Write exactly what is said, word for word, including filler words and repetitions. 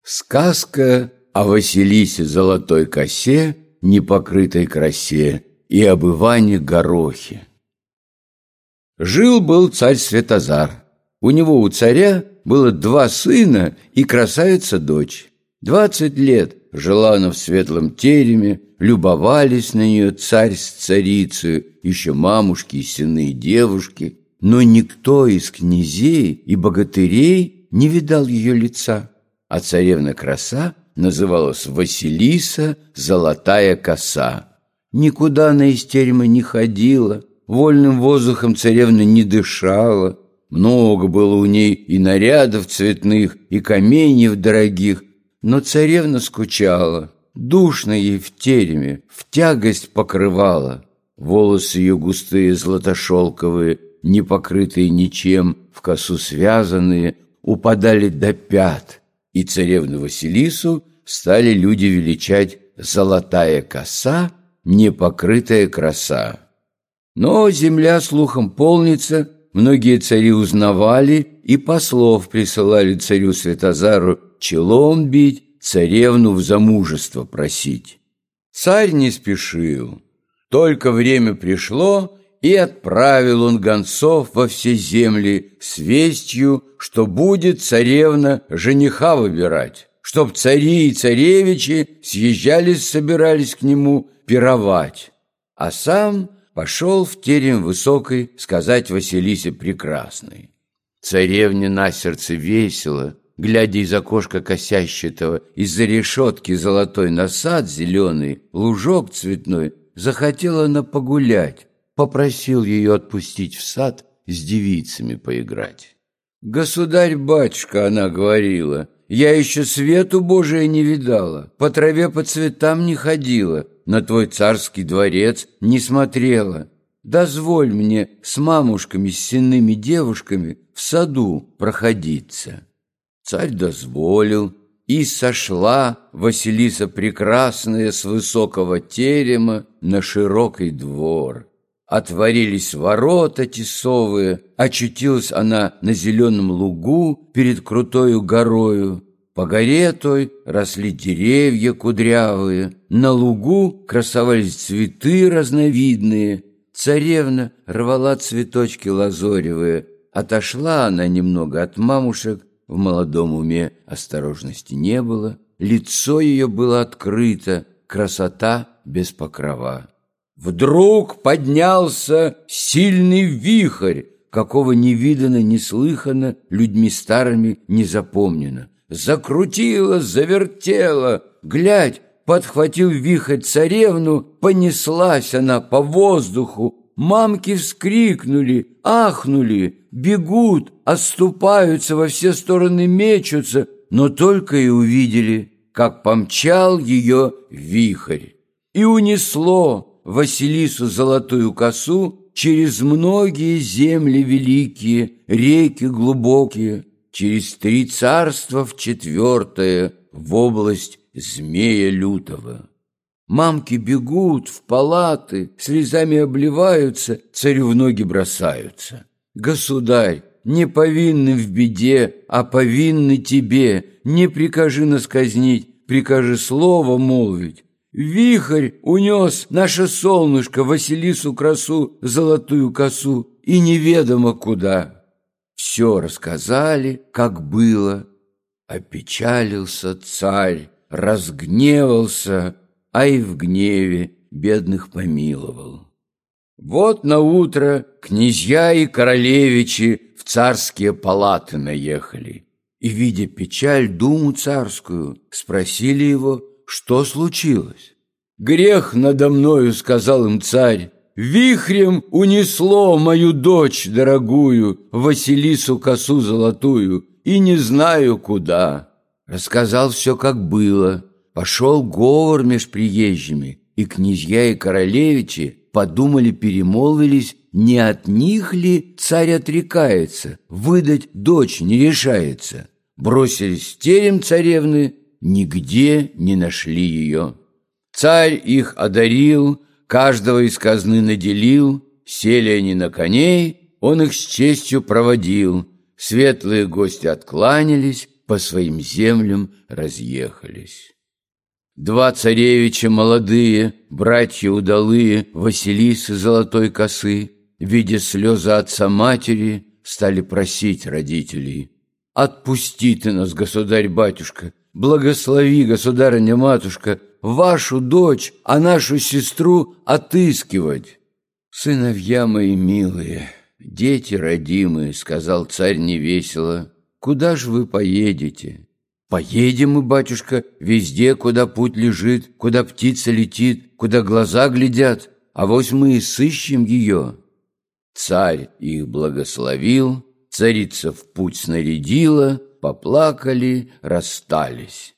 Сказка о Василисе золотой косе, непокрытой красе, и об Иване Горохе. Жил-был царь Святозар. У него, у царя, было два сына и красавица-дочь. Двадцать лет жила она в светлом тереме, любовались на нее царь с царицей, еще мамушки и сыны и девушки, но никто из князей и богатырей не видал ее лица. А царевна-краса называлась Василиса золотая коса. Никуда она из терема не ходила, вольным воздухом царевна не дышала. Много было у ней и нарядов цветных, и каменьев дорогих, но царевна скучала. Душно ей в тереме, в тягость покрывала. Волосы ее густые, златошелковые, не покрытые ничем, в косу связанные, упадали до пят. И царевну Василису стали люди величать «золотая коса, непокрытая краса». Но земля слухом полнится, многие цари узнавали и послов присылали царю Святозару челом бить, царевну в замужество просить. Царь не спешил, только время пришло, и отправил он гонцов во все земли с вестью, что будет царевна жениха выбирать, чтоб цари и царевичи съезжались, собирались к нему пировать. А сам пошел в терем высокой сказать Василисе прекрасной. Царевне на сердце весело, глядя из окошка косящего, из-за решетки золотой на сад зеленый, лужок цветной, захотела она погулять. Попросил ее отпустить в сад с девицами поиграть. «Государь-батюшка», — она говорила, — «я еще свету Божия не видала, по траве по цветам не ходила, на твой царский дворец не смотрела. Дозволь мне с мамушками, с сенными девушками в саду проходиться». Царь дозволил, и сошла Василиса прекрасная с высокого терема на широкий двор. Отворились ворота тесовые, очутилась она на зеленом лугу перед крутою горою. По горе той росли деревья кудрявые, на лугу красовались цветы разновидные. Царевна рвала цветочки лазоревые. Отошла она немного от мамушек, в молодом уме осторожности не было, лицо ее было открыто, красота без покрова. Вдруг поднялся сильный вихрь, какого не видано, не слыхано, людьми старыми не запомнено. Закрутило, завертело, глядь, подхватил вихрь царевну, понеслась она по воздуху. Мамки вскрикнули, ахнули, бегут, отступаются, во все стороны мечутся, но только и увидели, как помчал ее вихрь. И унесло Василису золотую косу через многие земли великие, реки глубокие, через три царства в четвертое, в область змея лютого. Мамки бегут в палаты, слезами обливаются, царю в ноги бросаются. «Государь, не повинны в беде, а повинны тебе, не прикажи нас казнить, прикажи слово молвить. Вихрь унес наше солнышко, Василису красу, золотую косу, и неведомо куда». Все рассказали, как было. Опечалился царь, разгневался, а и в гневе бедных помиловал. Вот наутро князья и королевичи в царские палаты наехали, и, видя печаль, думу царскую, спросили его, что случилось. «Грех надо мною, — сказал им царь, — вихрем унесло мою дочь дорогую, Василису косу золотую, и не знаю куда». Рассказал все, как было. Пошел говор меж приезжими, и князья и королевичи подумали, перемолвились, не от них ли царь отрекается, выдать дочь не решается. Бросились в терем царевны, нигде не нашли ее. Царь их одарил, каждого из казны наделил, сели они на коней, он их с честью проводил. Светлые гости откланялись, по своим землям разъехались. Два царевича молодые, братья удалые, Василисы золотой косы, видя слезы отца-матери, стали просить родителей: «Отпусти ты нас, государь-батюшка, благослови, государыня-матушка, вашу дочь, а нашу сестру отыскивать». «Сыновья мои милые, дети родимые, — сказал царь невесело, — куда ж вы поедете?» «Поедем мы, батюшка, везде, куда путь лежит, куда птица летит, куда глаза глядят, авось мы и сыщем ее». Царь их благословил, царица в путь снарядила, поплакали, расстались.